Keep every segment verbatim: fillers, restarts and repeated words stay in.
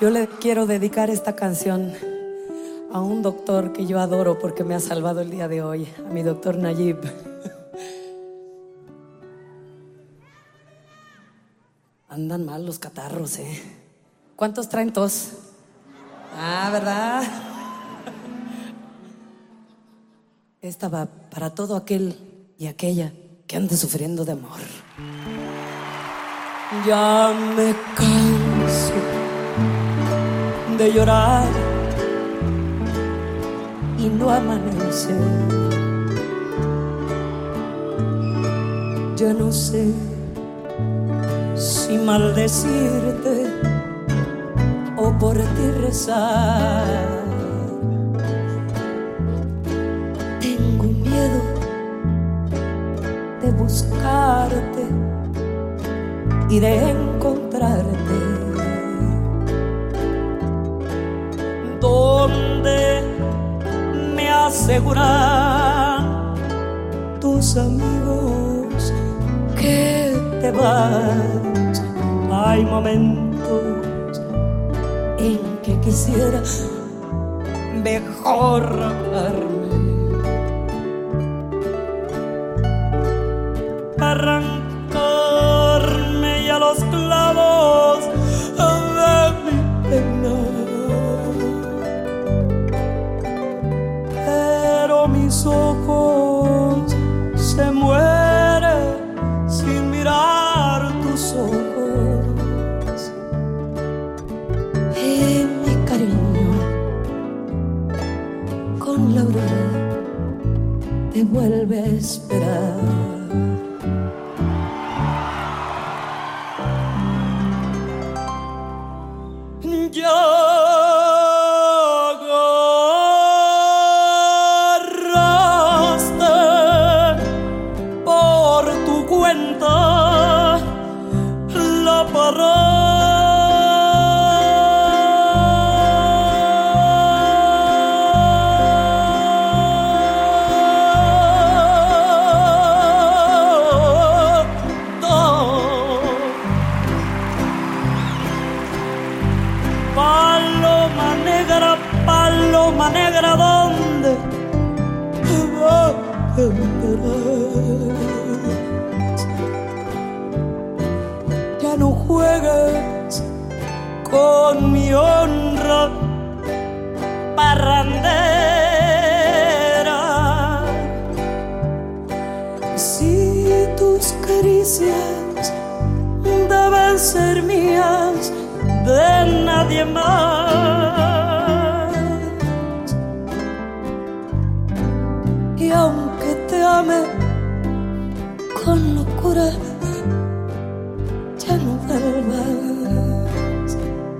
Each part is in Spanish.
Yo le quiero dedicar esta canción a un doctor que yo adoro porque me ha salvado el día de hoy, a mi doctor Nayib. Andan mal los catarros, ¿eh? ¿Cuántos traen tos? Ah, ¿verdad? Esta va para todo aquel y aquella que ande sufriendo de amor. Ya me canso de llorar y no amanece. Ya no sé si maldecirte o por ti rezar. Tengo miedo de buscarte y de encontrarte donde me aseguran tus amigos que te vas. Hay momentos en que quisiera mejor raparme, arrancarme ya los clavos de mi pena, pero mis ojos se mueren sin mirar tus ojos. Y mi cariño con la aurora te vuelve a esperar. Ya agarraste por tu cuenta la parada. Paloma negra, paloma negra, ¿dónde vas? Ya no juegues con mi honra parrandera. Si tus caricias deben ser mías, de nadie más. Y aunque te ame con locura, ya no vuelvas.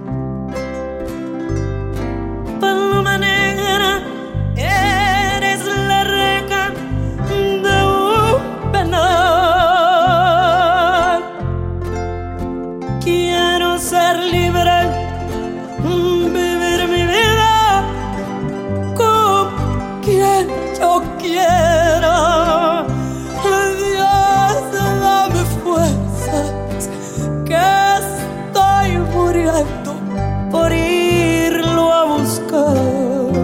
Paloma negra, eres la reja de un penal. Quiero ser libre, vivir mi vida con quien yo quiera. Dios, dame fuerzas, que estoy muriendo por irlo a buscar.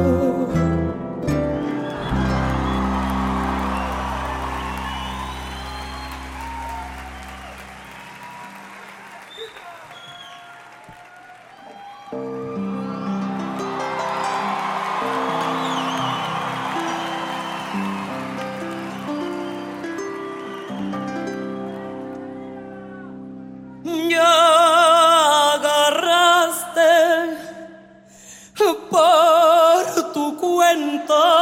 Ya agarraste por tu cuenta